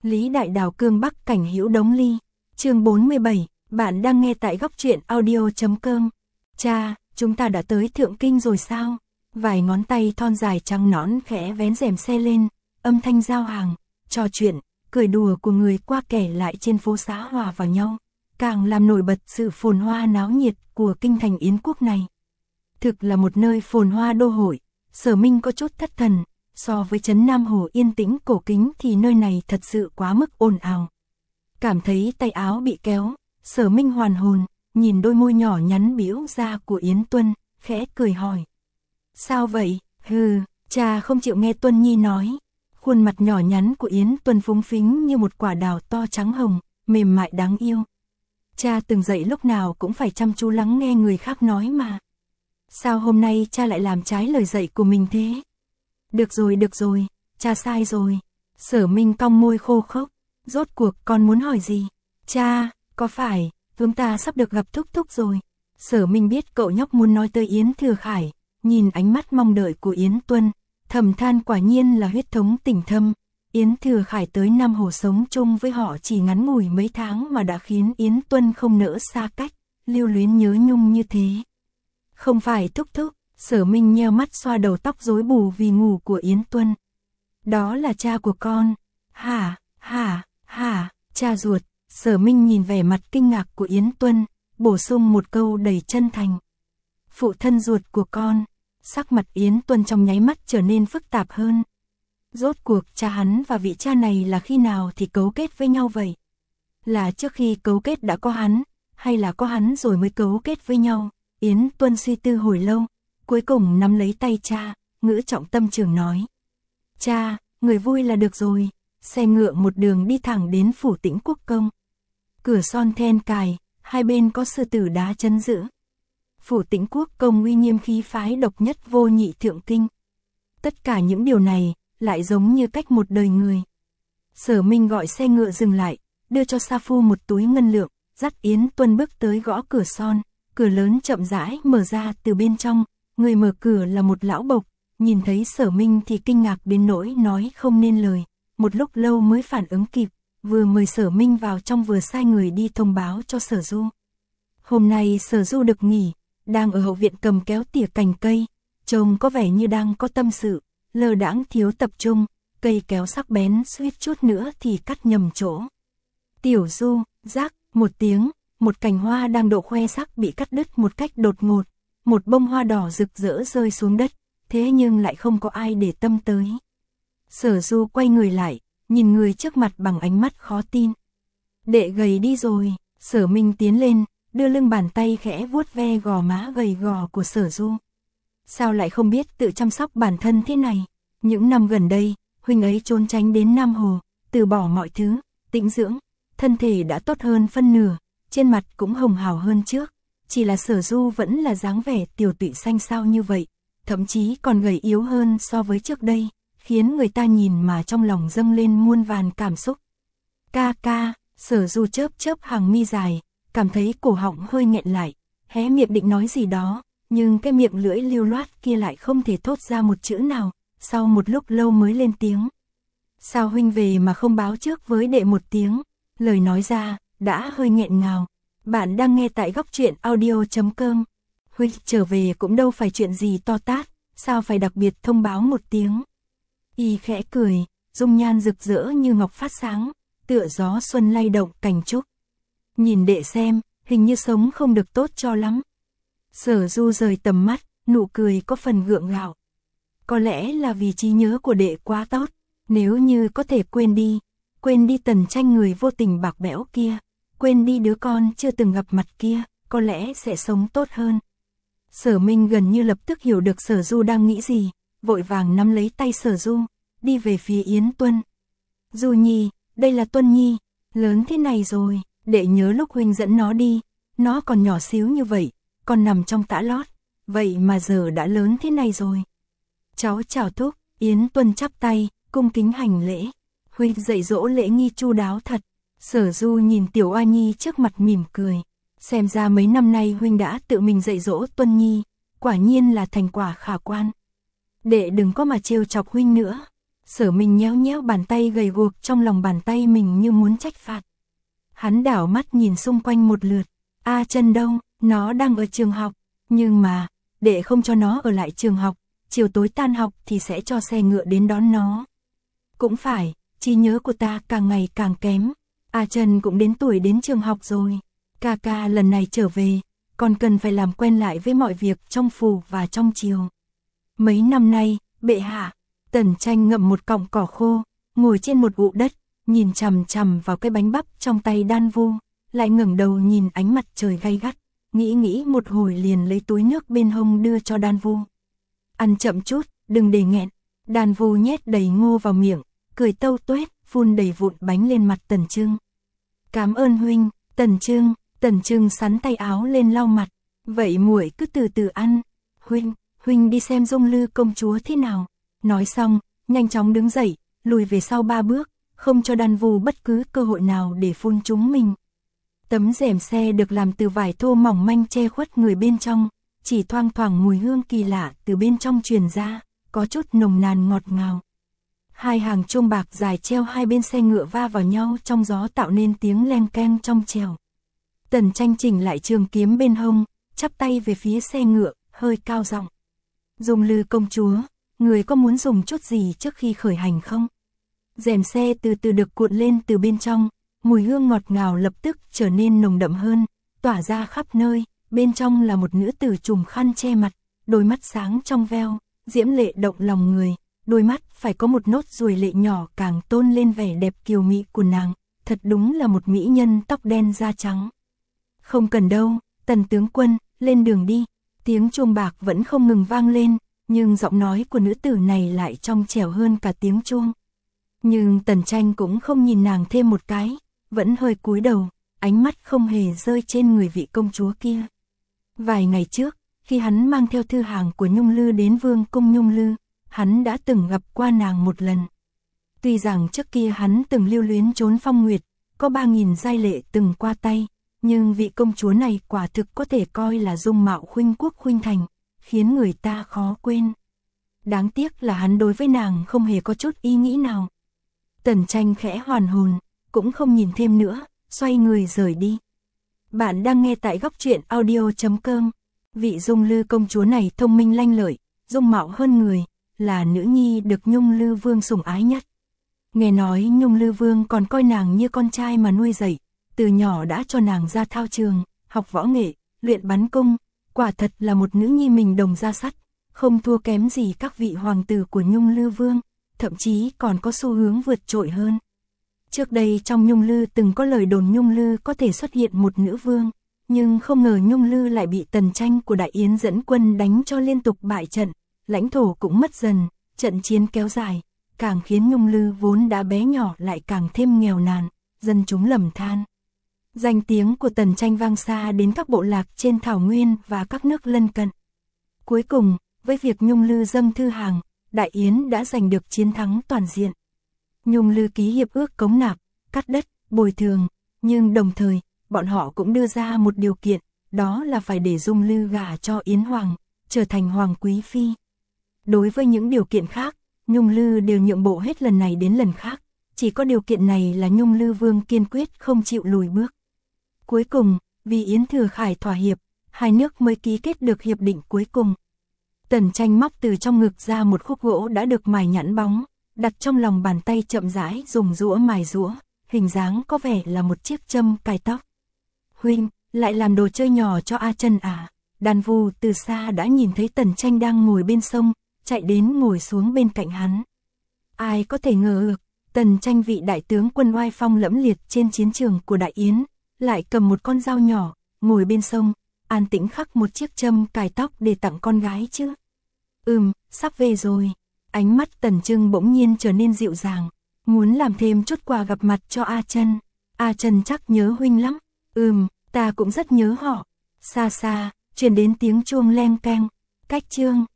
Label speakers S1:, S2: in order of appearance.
S1: Lý Đại Đào cương Bắc cảnh hữu đống ly. Chương 47, bạn đang nghe tại góc truyện audio.com. Cha, chúng ta đã tới Thượng Kinh rồi sao? Vài ngón tay thon dài trắng nõn khẽ vén rèm xe lên, âm thanh giao hàng, trò chuyện, cười đùa của người qua kẻ lại trên phố xá hòa vào nhau, càng làm nổi bật sự phồn hoa náo nhiệt của kinh thành Yến quốc này. Thực là một nơi phồn hoa đô hội. Sở Minh có chút thất thần, so với trấn Nam Hồ yên tĩnh cổ kính thì nơi này thật sự quá mức ồn ào. Cảm thấy tay áo bị kéo, Sở Minh hoàn hồn, nhìn đôi môi nhỏ nhắn bĩu ra của Yến Tuân, khẽ cười hỏi. Sao vậy? Hừ, cha không chịu nghe Tuân Nhi nói. Khuôn mặt nhỏ nhắn của Yến Tuân phúng phính như một quả đào to trắng hồng, mềm mại đáng yêu. Cha từng dậy lúc nào cũng phải chăm chú lắng nghe người khác nói mà. Sao hôm nay cha lại làm trái lời dạy của mình thế? Được rồi, cha sai rồi. Sở Minh cong môi khô khốc. Rốt cuộc con muốn hỏi gì? Cha, có phải chúng ta sắp được gặp Thúc Thúc rồi? Sở Minh biết cậu nhóc muốn nói tới Yến Thừa Khải, nhìn ánh mắt mong đợi của Yến Tuân, thầm than quả nhiên là huyết thống tình thâm. Yến Thừa Khải tới Nam Hồ sống chung với họ chỉ ngắn ngủi mấy tháng mà đã khiến Yến Tuân không nỡ xa cách, lưu luyến nhớ nhung như thế. Không phải Thúc Thúc. Sở Minh nheo mắt xoa đầu tóc rối bù vì ngủ của Yến Tuân. Đó là cha của con. Hả, cha ruột. Sở Minh nhìn vẻ mặt kinh ngạc của Yến Tuân, bổ sung một câu đầy chân thành. Phụ thân ruột của con. Sắc mặt Yến Tuân trong nháy mắt trở nên phức tạp hơn. Rốt cuộc cha hắn và vị cha này là khi nào thì cấu kết với nhau vậy? Là trước khi cấu kết đã có hắn, hay là có hắn rồi mới cấu kết với nhau? Yến Tuân suy tư hồi lâu, cuối cùng nắm lấy tay cha, ngữ trọng tâm trường nói. Cha, người vui là được rồi. Xe ngựa một đường đi thẳng đến phủ Tĩnh Quốc công. Cửa son then cài, hai bên có sư tử đá trấn giữ. Phủ Tĩnh Quốc công uy nghiêm khí phái độc nhất vô nhị Thượng Kinh. Tất cả những điều này lại giống như cách một đời người. Sở Minh gọi xe ngựa dừng lại, đưa cho Sa Phu một túi ngân lượng, dắt Yến Tuân bước tới gõ cửa son. Cửa lớn chậm rãi mở ra từ bên trong. Người mở cửa là một lão bộc, nhìn thấy Sở Minh thì kinh ngạc đến nỗi nói không nên lời, một lúc lâu mới phản ứng kịp, vừa mời Sở Minh vào trong vừa sai người đi thông báo cho Sở Du. Hôm nay Sở Du được nghỉ, đang ở hậu viện cầm kéo tỉa cành cây, trông có vẻ như đang có tâm sự, lơ đãng thiếu tập trung, cây kéo sắc bén suýt chút nữa thì cắt nhầm chỗ. Tiểu Du, rắc, một tiếng, một cành hoa đang độ khoe sắc bị cắt đứt một cách đột ngột. Một bông hoa đỏ rực rỡ rơi xuống đất, thế nhưng lại không có ai để tâm tới. Sở Du quay người lại, nhìn người trước mặt bằng ánh mắt khó tin. Đệ gầy đi rồi. Sở Minh tiến lên, đưa lưng bàn tay khẽ vuốt ve gò má gầy gò của Sở Du. Sao lại không biết tự chăm sóc bản thân thế này? Những năm gần đây, huynh ấy trốn tránh đến Nam Hồ, từ bỏ mọi thứ, tĩnh dưỡng, thân thể đã tốt hơn phân nửa, trên mặt cũng hồng hào hơn trước. Chỉ là Sở Du vẫn là dáng vẻ tiểu tụy xanh xao như vậy, thậm chí còn gầy yếu hơn so với trước đây, khiến người ta nhìn mà trong lòng dâng lên muôn vàn cảm xúc. Ca, Sở Du chớp hàng mi dài, cảm thấy cổ họng hơi nghẹn lại, hé miệng định nói gì đó, nhưng cái miệng lưỡi lưu loát kia lại không thể thốt ra một chữ nào, sau một lúc lâu mới lên tiếng. Sao huynh về mà không báo trước với đệ một tiếng? Lời nói ra, đã hơi nghẹn ngào. Bạn đang nghe tại góc truyện audio.com. Huynh trở về cũng đâu phải chuyện gì to tát, sao phải đặc biệt thông báo một tiếng? Y khẽ cười, dung nhan rực rỡ như ngọc phát sáng, tựa gió xuân lay động cành trúc. Nhìn đệ xem, hình như sống không được tốt cho lắm. Sở Du rời tầm mắt, nụ cười có phần gượng gạo. Có lẽ là vì trí nhớ của đệ quá tốt, nếu như có thể quên đi Tần Tranh người vô tình bạc bẽo kia. Quên đi đứa con chưa từng gặp mặt kia, có lẽ sẽ sống tốt hơn. Sở Minh gần như lập tức hiểu được Sở Du đang nghĩ gì, vội vàng nắm lấy tay Sở Du, đi về phía Yến Tuân. Du Nhi, đây là Tuân Nhi, lớn thế này rồi, đệ nhớ lúc huynh dẫn nó đi, nó còn nhỏ xíu như vậy, còn nằm trong tã lót, vậy mà giờ đã lớn thế này rồi. Cháu chào thúc. Yến Tuân chắp tay, cung kính hành lễ. Huynh dạy dỗ lễ nghi chu đáo thật. Sở Du nhìn Tiểu Oa Nhi trước mặt mỉm cười. Xem ra mấy năm nay huynh đã tự mình dạy dỗ Tuân Nhi, quả nhiên là thành quả khả quan. Đệ đừng có mà trêu chọc huynh nữa. Sở Minh nhéo nhéo bàn tay gầy guộc trong lòng bàn tay mình như muốn trách phạt. Hắn đảo mắt nhìn xung quanh một lượt. A Chân đâu, nó đang ở trường học, nhưng mà, để không cho nó ở lại trường học, chiều tối tan học thì sẽ cho xe ngựa đến đón nó. Cũng phải, trí nhớ của ta càng ngày càng kém. A Chân cũng đến tuổi đến trường học rồi. Ca ca lần này trở về, còn cần phải làm quen lại với mọi việc trong phủ và trong triều. Mấy năm nay, bệ hạ, Tần Tranh ngậm một cọng cỏ khô, ngồi trên một ụ đất, nhìn chằm chằm vào cái bánh bắp trong tay Đan Vu, lại ngẩng đầu nhìn ánh mặt trời gay gắt, nghĩ một hồi liền lấy túi nước bên hông đưa cho Đan Vu. Ăn chậm chút, đừng để nghẹn. Đan Vu nhét đầy ngô vào miệng, cười tâu tuét, phun đầy vụn bánh lên mặt Tần Trưng. Cảm ơn huynh. Tần Trưng sắn tay áo lên lau mặt. Vậy muội cứ từ từ ăn. Huynh đi xem Dung Lư công chúa thế nào. Nói xong, nhanh chóng đứng dậy, lùi về sau 3 bước, không cho Đan Vu bất cứ cơ hội nào để phun trúng mình. Tấm rèm xe được làm từ vải thô mỏng manh che khuất người bên trong, chỉ thoang thoảng mùi hương kỳ lạ từ bên trong truyền ra, có chút nồng nàn ngọt ngào. Hai hàng chuông bạc dài treo hai bên xe ngựa va vào nhau trong gió tạo nên tiếng leng keng trong trẻo. Tần Tranh chỉnh lại trường kiếm bên hông, chắp tay về phía xe ngựa, hơi cao giọng. Dung Lư công chúa, người có muốn dùng chút gì trước khi khởi hành không? Rèm xe từ từ được cuộn lên từ bên trong, mùi hương ngọt ngào lập tức trở nên nồng đậm hơn, tỏa ra khắp nơi, bên trong là một nữ tử trùm khăn che mặt, đôi mắt sáng trong veo, diễm lệ động lòng người, đôi mắt phải có một nốt ruồi lệ nhỏ càng tôn lên vẻ đẹp kiều mị của nàng, thật đúng là một mỹ nhân tóc đen da trắng. Không cần đâu, Tần tướng quân, lên đường đi. Tiếng chuông bạc vẫn không ngừng vang lên, nhưng giọng nói của nữ tử này lại trong trẻo hơn cả tiếng chuông. Nhưng Tần Tranh cũng không nhìn nàng thêm một cái, vẫn hơi cúi đầu, ánh mắt không hề rơi trên người vị công chúa kia. Vài ngày trước, khi hắn mang theo thư hàng của Nhung Lư đến vương cung Nhung Lư, hắn đã từng gặp qua nàng một lần. Tuy rằng trước kia hắn từng lưu luyến trốn phong nguyệt, có 3000 giai lệ từng qua tay, nhưng vị công chúa này quả thực có thể coi là dung mạo khuynh quốc khuynh thành, khiến người ta khó quên. Đáng tiếc là hắn đối với nàng không hề có chút ý nghĩ nào. Tần Tranh khẽ hoàn hồn, cũng không nhìn thêm nữa, xoay người rời đi. Bạn đang nghe tại góc truyện audio.com. Vị Dung Lư công chúa này thông minh lanh lợi, dung mạo hơn người, là nữ nhi được Nhung Lư Vương sủng ái nhất. Nghe nói Nhung Lư Vương còn coi nàng như con trai mà nuôi dạy, từ nhỏ đã cho nàng ra thao trường, học võ nghệ, luyện bắn cung, quả thật là một nữ nhi mình đồng da sắt, không thua kém gì các vị hoàng tử của Nhung Lư Vương, thậm chí còn có xu hướng vượt trội hơn. Trước đây trong Nhung Lư từng có lời đồn Nhung Lư có thể xuất hiện một nữ vương, nhưng không ngờ Nhung Lư lại bị Tần Tranh của Đại Yến dẫn quân đánh cho liên tục bại trận, lãnh thổ cũng mất dần, trận chiến kéo dài, càng khiến Nhung Lư vốn đã bé nhỏ lại càng thêm nghèo nàn, dân chúng lầm than. Danh tiếng của Tần Tranh vang xa đến các bộ lạc trên thảo nguyên và các nước lân cận. Cuối cùng, với việc Nhung Lư dâng thư hàng, Đại Yến đã giành được chiến thắng toàn diện. Nhung Lư ký hiệp ước cống nạp, cắt đất, bồi thường, nhưng đồng thời, bọn họ cũng đưa ra một điều kiện, đó là phải để Dung Lư gả cho Yến Hoàng, trở thành Hoàng Quý Phi. Đối với những điều kiện khác, Nhung Lư đều nhượng bộ hết lần này đến lần khác, chỉ có điều kiện này là Nhung Lư Vương kiên quyết không chịu lùi bước. Cuối cùng, vì Yến Thừa Khải thỏa hiệp, hai nước mới ký kết được hiệp định cuối cùng. Tần Tranh móc từ trong ngực ra một khúc gỗ đã được mài nhẵn bóng, đặt trong lòng bàn tay chậm rãi dùng rũa mài rũa, hình dáng có vẻ là một chiếc châm cài tóc. Huynh, lại làm đồ chơi nhỏ cho A Chân à? Đan Vu từ xa đã nhìn thấy Tần Tranh đang ngồi bên sông, chạy đến ngồi xuống bên cạnh hắn. Ai có thể ngờ được, Tần Tranh vị đại tướng quân oai phong lẫm liệt trên chiến trường của Đại Yến, lại cầm một con dao nhỏ, ngồi bên sông, an tĩnh khắc một chiếc châm cài tóc để tặng con gái chứ. Sắp về rồi. Ánh mắt Tần Trưng bỗng nhiên trở nên dịu dàng, muốn làm thêm chút quà gặp mặt cho A Chân. A Chân chắc nhớ huynh lắm. Ta cũng rất nhớ họ. Xa xa, truyền đến tiếng chuông leng keng. Cách chương.